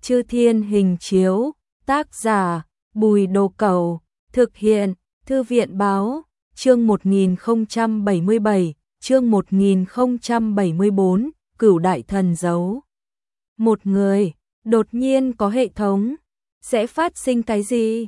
Chư Thiên Hình Chiếu, tác giả Bùi Đồ Cẩu, thực hiện Thư viện Báo, chương 1077, chương 1074, Cửu Đại Thần Dấu. Một người, đột nhiên có hệ thống, sẽ phát sinh cái gì?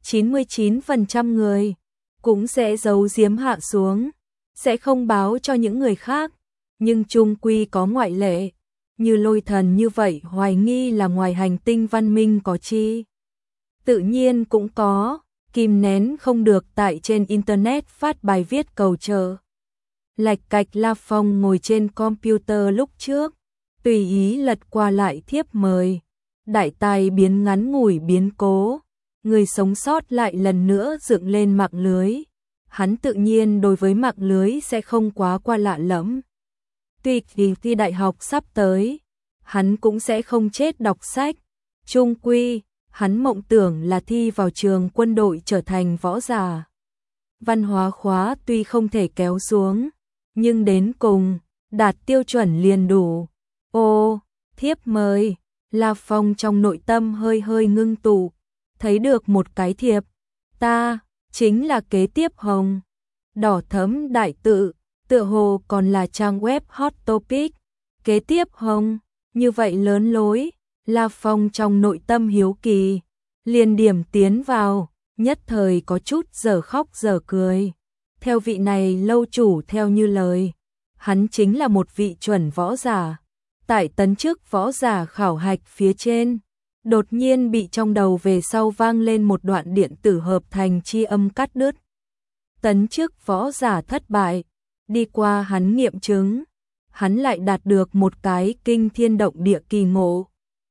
99% người cũng sẽ giấu giếm hạ xuống, sẽ không báo cho những người khác, nhưng chung quy có ngoại lệ. Như Lôi Thần như vậy hoài nghi là ngoài hành tinh văn minh có chi. Tự nhiên cũng có, kìm nén không được tại trên Internet phát bài viết cầu trợ. Lạch cạch La Phong ngồi trên computer lúc trước, tùy ý lật qua lại thiếp mời. Đại tai biến ngắn ngủi biến cố, người sống sót lại lần nữa dựng lên mạng lưới. Hắn tự nhiên đối với mạng lưới sẽ không quá qua lạ lẫm. Tuy kỳ thi đại học sắp tới, hắn cũng sẽ không chết đọc sách. Chung quy, hắn mộng tưởng là thi vào trường quân đội trở thành võ giả. Văn hóa khóa tuy không thể kéo xuống, nhưng đến cùng, đạt tiêu chuẩn liền đủ. Ô, thiếp mời, La Phong trong nội tâm hơi hơi ngưng tụ, thấy được một cái thiệp. Ta, chính là kế tiếp hồng. Đỏ thẫm đại tự, tựa hồ còn là trang web hot topic. Kế tiếp hồng, như vậy lớn lối, La Phong trong nội tâm hiếu kỳ, liền điểm tiến vào, nhất thời có chút dở khóc dở cười. Theo vị này lâu chủ theo như lời, hắn chính là một vị chuẩn võ giả. Tại tấn chức võ giả khảo hạch phía trên, đột nhiên bị trong đầu về sau vang lên một đoạn điện tử hợp thành chi âm cắt đứt. Tấn chức võ giả thất bại, đi qua hắn nghiệm chứng, hắn lại đạt được một cái kinh thiên động địa kỳ ngộ.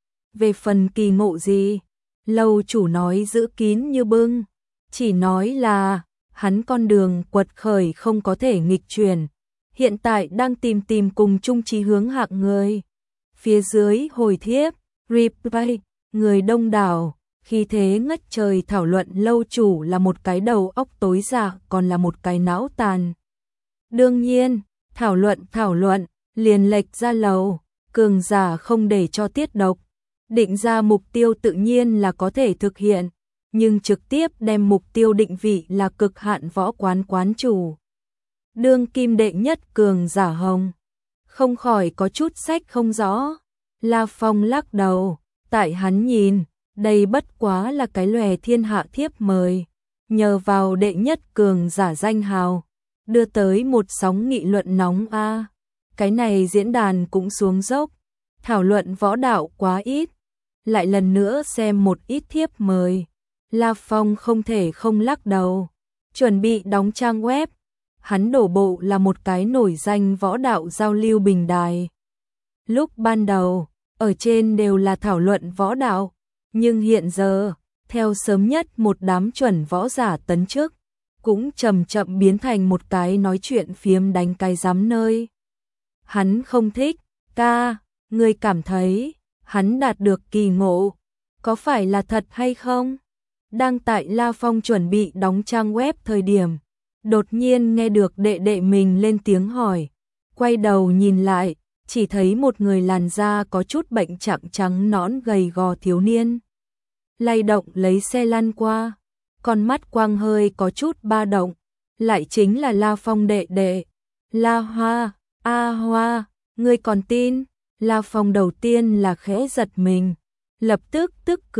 Về phần kỳ ngộ gì, lâu chủ nói giữ kín như bưng, chỉ nói là hắn con đường quật khởi không có thể nghịch chuyển, hiện tại đang tìm cùng chung chí hướng hạng người. Phía dưới hồi thiếp, reply, người đông đảo, khi thế ngất trời thảo luận lâu chủ là một cái đầu óc tối dạ còn là một cái não tàn. Đương nhiên, thảo luận, liền lệch ra lầu, cường giả không để cho tiết độc. Định ra mục tiêu tự nhiên là có thể thực hiện, nhưng trực tiếp đem mục tiêu định vị là cực hạn võ quán quán chủ. Đương kim đệ nhất cường giả hồng, không khỏi có chút sách không rõ. La Phong lắc đầu, tại hắn nhìn, đây bất quá là cái lòe thiên hạ thiếp mời, nhờ vào đệ nhất cường giả danh hào, đưa tới một sóng nghị luận nóng a. Cái này diễn đàn cũng xuống dốc, thảo luận võ đạo quá ít. Lại lần nữa xem một ít thiếp mời, La Phong không thể không lắc đầu, chuẩn bị đóng trang web. Hắn đổ bộ là một cái nổi danh võ đạo giao lưu bình đài. Lúc ban đầu, ở trên đều là thảo luận võ đạo, nhưng hiện giờ, theo sớm nhất một đám chuẩn võ giả tấn chức, cũng chậm chậm biến thành một cái nói chuyện phiếm đánh cái giám nơi. Hắn không thích, ca, người cảm thấy hắn đạt được kỳ ngộ, có phải là thật hay không? Đang tại La Phong chuẩn bị đóng trang web thời điểm, đột nhiên nghe được đệ đệ mình lên tiếng hỏi, quay đầu nhìn lại, chỉ thấy một người làn da có chút bệnh trạng trắng nõn gầy gò thiếu niên. Lay động lấy xe lăn qua, con mắt quang hơi có chút ba động, lại chính là La Phong đệ đệ. La Hoa, A Hoa, ngươi còn tin? La Phong đầu tiên là khẽ giật mình, lập tức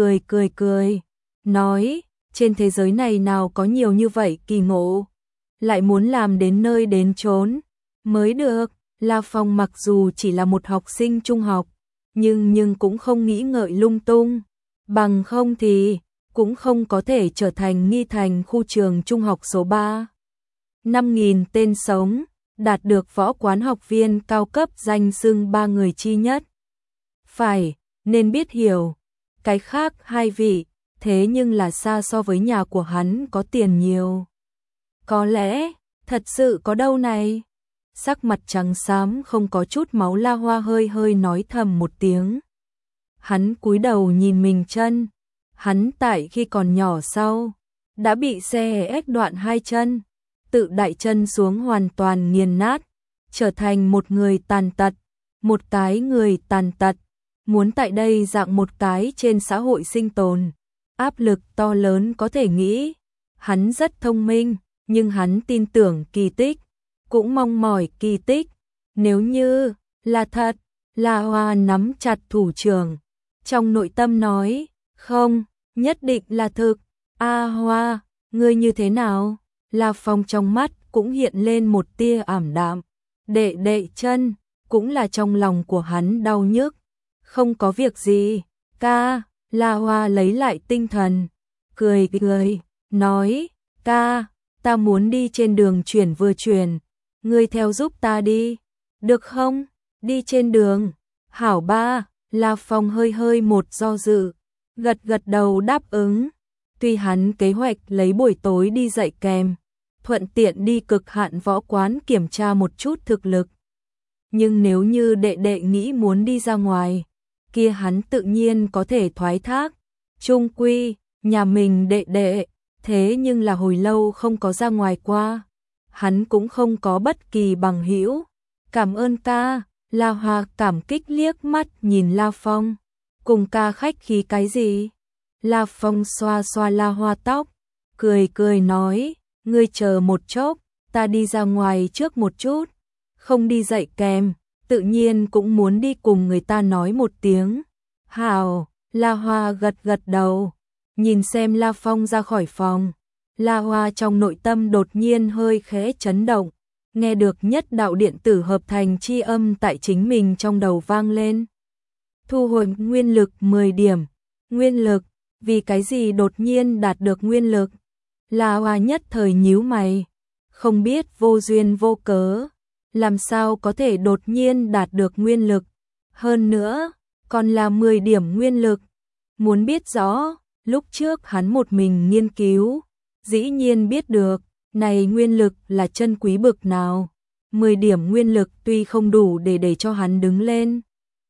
cười, nói, trên thế giới này nào có nhiều như vậy kỳ ngộ, lại muốn làm đến nơi đến chốn mới được. La Phong mặc dù chỉ là một học sinh trung học, nhưng cũng không nghĩ ngợi lung tung, bằng không thì cũng không có thể trở thành Nghi Thành khu trường trung học số 3. 5.000 tên sống, đạt được võ quán học viên cao cấp danh xưng 3 người chi nhất. Phải, nên biết hiểu, cái khác hai vị, thế nhưng là xa so với nhà của hắn có tiền nhiều. Có lẽ, thật sự có đâu này. Sắc mặt trắng xám không có chút máu La Hoa hơi hơi nói thầm một tiếng. Hắn cúi đầu nhìn mình chân, hắn tại khi còn nhỏ sau, đã bị xe ếch đoạn hai chân, tự đại chân xuống hoàn toàn nghiền nát, trở thành một người tàn tật, một cái người tàn tật, muốn tại đây dạng một cái trên xã hội sinh tồn, áp lực to lớn có thể nghĩ. Hắn rất thông minh, nhưng hắn tin tưởng kỳ tích, cũng mong mỏi kỳ tích. Nếu như là thật, La Hoa nắm chặt thủ trưởng, trong nội tâm nói, không, nhất định là thực. A Hoa, ngươi như thế nào? La Phong trong mắt cũng hiện lên một tia ảm đạm. Đệ đệ chân, cũng là trong lòng của hắn đau nhức. Không có việc gì, ca. La Hoa lấy lại tinh thần, cười cười, nói, ca, ta muốn đi trên đường chuyển vừa chuyển, ngươi theo giúp ta đi, được không? Đi trên đường, hảo ba. La Phong hơi hơi một do dự, gật gật đầu đáp ứng. Tuy hắn kế hoạch lấy buổi tối đi dạy kèm, thuận tiện đi cực hạn võ quán kiểm tra một chút thực lực. Nhưng nếu như đệ đệ nghĩ muốn đi ra ngoài, kia hắn tự nhiên có thể thoái thác. Chung quy, nhà mình đệ đệ, thế nhưng là hồi lâu không có ra ngoài qua. Hắn cũng không có bất kỳ bằng hữu. Cảm ơn ca. La Hoa cảm kích liếc mắt nhìn La Phong. Cùng ca khách khí cái gì? La Phong xoa xoa La Hoa tóc, cười cười nói, ngươi chờ một chốc, ta đi ra ngoài trước một chút. Không đi dạy kèm, tự nhiên cũng muốn đi cùng người ta nói một tiếng. Hảo. La Hoa gật gật đầu, nhìn xem La Phong ra khỏi phòng. La Hoa trong nội tâm đột nhiên hơi khẽ chấn động, nghe được nhất đạo điện tử hợp thành chi âm tại chính mình trong đầu vang lên. Thu hồi nguyên lực 10 điểm. Nguyên lực, vì cái gì đột nhiên đạt được nguyên lực? La Hoa nhất thời nhíu mày, không biết vô duyên vô cớ, làm sao có thể đột nhiên đạt được nguyên lực? Hơn nữa, còn là 10 điểm nguyên lực. Muốn biết rõ, lúc trước hắn một mình nghiên cứu, dĩ nhiên biết được, này nguyên lực là chân quý bực nào. 10 điểm nguyên lực tuy không đủ để cho hắn đứng lên,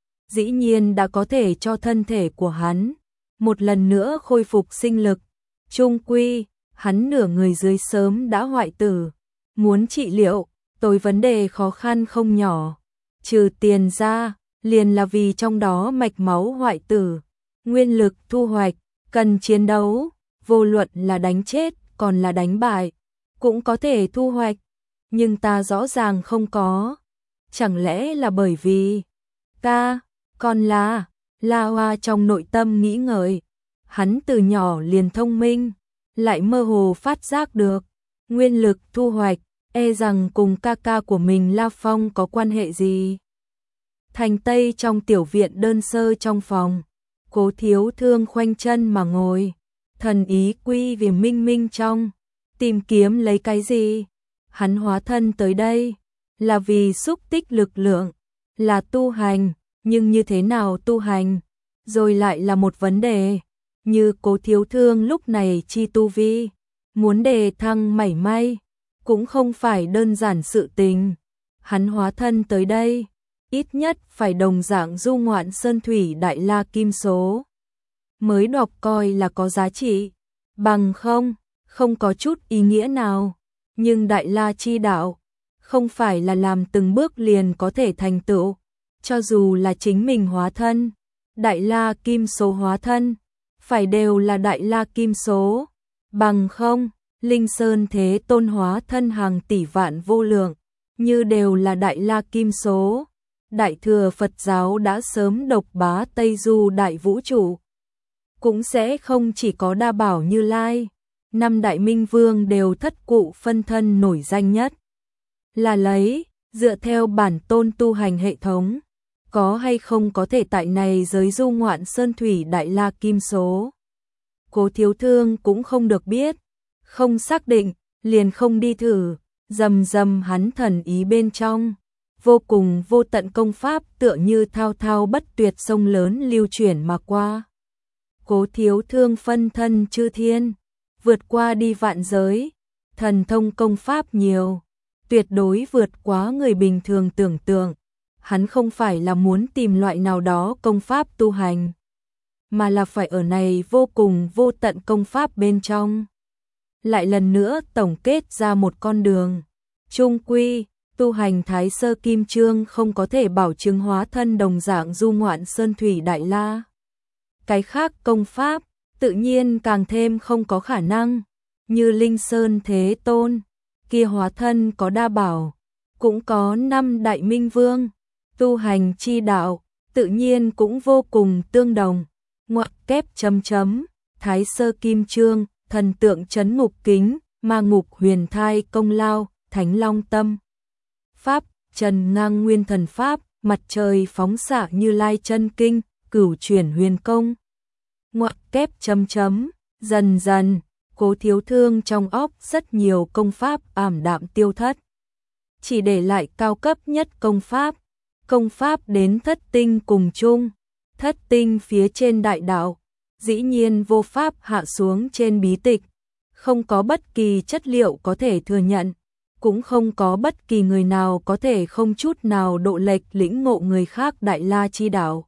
dĩ nhiên đã có thể cho thân thể của hắn một lần nữa khôi phục sinh lực. Chung quy, hắn nửa người dưới sớm đã hoại tử, muốn trị liệu, tối vấn đề khó khăn không nhỏ. Trừ tiền ra, liền là vì trong đó mạch máu hoại tử. Nguyên lực thu hoạch, cần chiến đấu, vô luận là đánh chết, còn là đánh bại, cũng có thể thu hoạch. Nhưng ta rõ ràng không có. Chẳng lẽ là bởi vì ta, còn là, La Hoa trong nội tâm nghĩ ngợi. Hắn từ nhỏ liền thông minh, lại mơ hồ phát giác được, nguyên lực thu hoạch, e rằng cùng ca ca của mình La Phong có quan hệ gì. Thành Tây trong tiểu viện đơn sơ trong phòng, Cố Thiếu Thương khoanh chân mà ngồi, thần ý quy về minh minh trong, tìm kiếm lấy cái gì. Hắn hóa thân tới đây, là vì xúc tích lực lượng, là tu hành, nhưng như thế nào tu hành, rồi lại là một vấn đề. Như Cố Thiếu Thương lúc này chi tu vi, muốn đề thăng mảy may, cũng không phải đơn giản sự tình. Hắn hóa thân tới đây, ít nhất phải đồng dạng du ngoạn sơn thủy đại la kim số, mới đọc coi là có giá trị, bằng không có chút ý nghĩa nào. Nhưng đại la chi đạo, không phải là làm từng bước liền có thể thành tựu, cho dù là chính mình hóa thân, đại la kim số hóa thân, phải đều là đại la kim số, bằng không, Linh Sơn Thế Tôn hóa thân hàng tỷ vạn vô lượng, như đều là đại la kim số. Đại thừa Phật giáo đã sớm độc bá Tây Du đại vũ trụ, cũng sẽ không chỉ có Đa Bảo Như Lai, năm đại minh vương đều thất cụ phân thân nổi danh nhất. Là lấy, dựa theo bản tôn tu hành hệ thống, có hay không có thể tại này giới du ngoạn sơn thủy đại la kim số. Cố Thiếu Thương cũng không được biết, không xác định, liền không đi thử. Dầm dầm hắn thần ý bên trong, vô cùng vô tận công pháp tựa như thao thao bất tuyệt sông lớn lưu chuyển mà qua. Cố Thiếu Thương phân thân chư thiên, vượt qua đi vạn giới, thần thông công pháp nhiều, tuyệt đối vượt quá người bình thường tưởng tượng. Hắn không phải là muốn tìm loại nào đó công pháp tu hành, mà là phải ở này vô cùng vô tận công pháp bên trong, lại lần nữa tổng kết ra một con đường. Chung quy, tu hành Thái Sơ Kim Chương không có thể bảo chứng hóa thân đồng dạng du ngoạn sơn thủy đại la. Cái khác công pháp, tự nhiên càng thêm không có khả năng, như Linh Sơn Thế Tôn, kia hóa thân có đa bảo, cũng có 5 đại minh vương, tu hành chi đạo, tự nhiên cũng vô cùng tương đồng. Ngoặc kép chấm chấm, Thái Sơ Kim Chương, thần tượng trấn ngục kính, ma ngục huyền thai công lao, Thánh Long Tâm Pháp, Trần Ngang Nguyên Thần Pháp, mặt trời phóng xạ Như Lai chân kinh, cửu chuyển huyền công. Ngoặc kép chấm chấm, dần dần, Cố Thiếu Thương trong óc rất nhiều công pháp ảm đạm tiêu thất. Chỉ để lại cao cấp nhất công pháp đến thất tinh cùng chung, thất tinh phía trên đại đạo, dĩ nhiên vô pháp hạ xuống trên bí tịch, không có bất kỳ chất liệu có thể thừa nhận, cũng không có bất kỳ người nào có thể không chút nào độ lệch lĩnh ngộ người khác đại la chi đạo.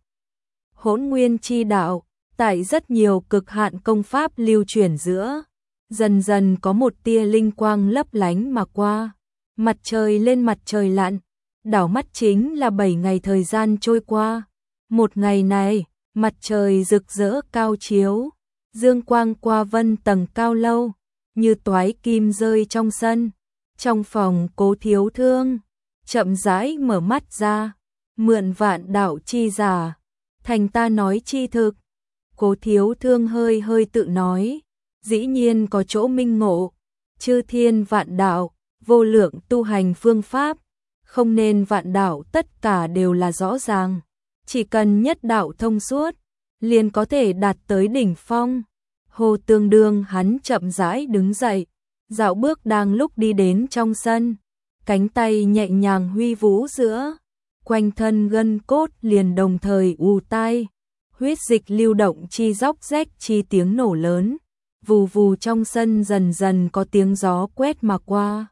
Hỗn nguyên chi đạo, tại rất nhiều cực hạn công pháp lưu truyền giữa, dần dần có một tia linh quang lấp lánh mà qua, mặt trời lên mặt trời lặn, đảo mắt chính là 7 ngày thời gian trôi qua. Một ngày này, mặt trời rực rỡ cao chiếu, dương quang qua vân tầng cao lâu, như toái kim rơi trong sân. Trong phòng Cố Thiếu Thương, chậm rãi mở mắt ra, mượn vạn đạo chi giả, thành ta nói chi thực. Cố Thiếu Thương hơi hơi tự nói, dĩ nhiên có chỗ minh ngộ, chư thiên vạn đạo, vô lượng tu hành phương pháp, không nên vạn đạo tất cả đều là rõ ràng, chỉ cần nhất đạo thông suốt, liền có thể đạt tới đỉnh phong. Hồ Tương Đương hắn chậm rãi đứng dậy, dạo bước đang lúc đi đến trong sân, cánh tay nhẹ nhàng huy vũ giữa, quanh thân gân cốt liền đồng thời ù tai, huyết dịch lưu động chi róc rách chi tiếng nổ lớn, vù vù trong sân dần dần có tiếng gió quét mà qua.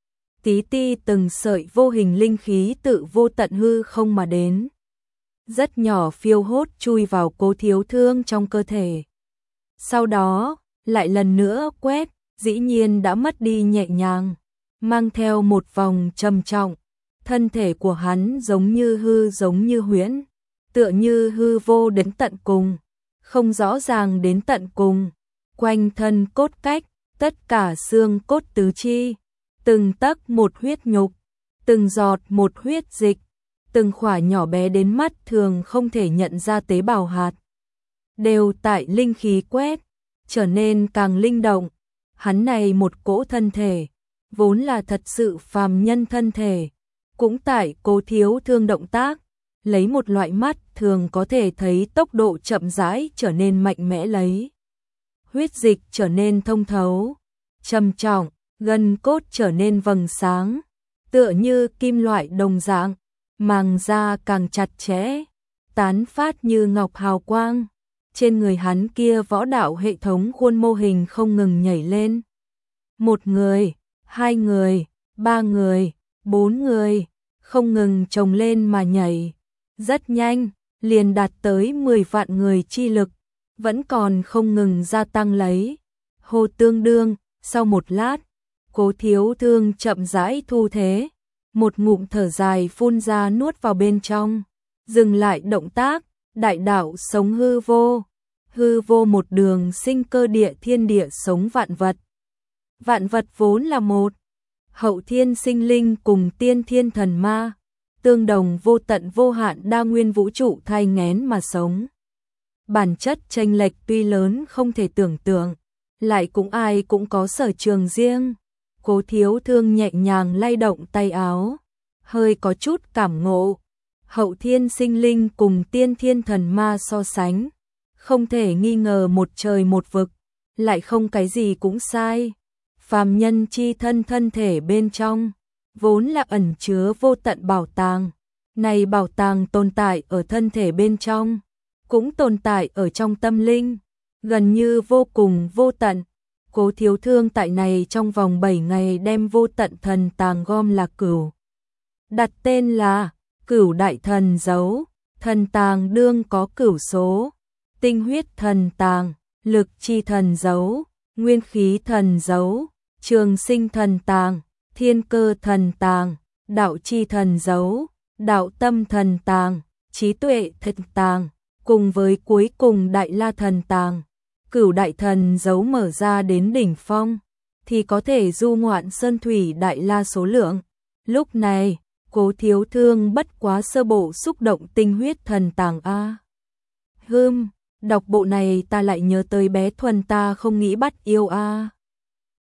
Tí ti từng sợi vô hình linh khí tự vô tận hư không mà đến, rất nhỏ phiêu hốt chui vào Cố Thiếu Thương trong cơ thể. Sau đó, lại lần nữa quét, dĩ nhiên đã mất đi nhẹ nhàng, mang theo một vòng trầm trọng, thân thể của hắn giống như hư giống như huyễn, tựa như hư vô đến tận cùng, không rõ ràng đến tận cùng, quanh thân cốt cách, tất cả xương cốt tứ chi, từng tấc một huyết nhục, từng giọt một huyết dịch, từng khỏa nhỏ bé đến mắt thường không thể nhận ra tế bào hạt, đều tại linh khí quét, trở nên càng linh động. Hắn này một cỗ thân thể, vốn là thật sự phàm nhân thân thể, cũng tại Cố Thiếu Thương động tác, lấy một loại mắt thường có thể thấy tốc độ chậm rãi trở nên mạnh mẽ lấy. Huyết dịch trở nên thông thấu, trầm trọng, gân cốt trở nên vầng sáng, tựa như kim loại đồng dạng, màng da càng chặt chẽ, tán phát như ngọc hào quang. Trên người hắn kia võ đạo hệ thống khuôn mô hình không ngừng nhảy lên. 1 người, 2 người, 3 người, 4 người, không ngừng chồng lên mà nhảy. Rất nhanh, liền đạt tới 10 vạn người chi lực, vẫn còn không ngừng gia tăng lấy. Hồ Tương Đương, sau một lát, Cố Thiếu Thương chậm rãi thu thế, một ngụm thở dài phun ra nuốt vào bên trong, dừng lại động tác. Đại đạo sống hư vô một đường sinh cơ địa thiên địa sống vạn vật. Vạn vật vốn là một, hậu thiên sinh linh cùng tiên thiên thần ma, tương đồng vô tận vô hạn đa nguyên vũ trụ thai nghén mà sống. Bản chất chênh lệch tuy lớn không thể tưởng tượng, lại cũng ai cũng có sở trường riêng. Cố Thiếu Thương nhẹ nhàng lay động tay áo, hơi có chút cảm ngộ. Hậu thiên sinh linh cùng tiên thiên thần ma so sánh, không thể nghi ngờ một trời một vực, lại không cái gì cũng sai. Phàm nhân chi thân thể bên trong, vốn là ẩn chứa vô tận bảo tàng. Này bảo tàng tồn tại ở thân thể bên trong, cũng tồn tại ở trong tâm linh, gần như vô cùng vô tận. Cố Thiếu Thương tại này trong vòng 7 ngày đem vô tận thần tàng gom là cửu. Đặt tên là Cửu Đại Thần Dấu, thần tàng đương có cửu số, tinh huyết thần tàng, lực chi thần dấu, nguyên khí thần dấu, trường sinh thần tàng, thiên cơ thần tàng, đạo chi thần dấu, đạo tâm thần tàng, trí tuệ thần tàng, cùng với cuối cùng đại la thần tàng. Cửu đại thần dấu mở ra đến đỉnh phong, thì có thể du ngoạn sơn thủy đại la số lượng. Lúc này, Cố Thiếu Thương bất quá sơ bộ xúc động tinh huyết thần tàng a. Đọc bộ này ta lại nhớ tới bé Thuần ta không nghĩ bắt yêu a.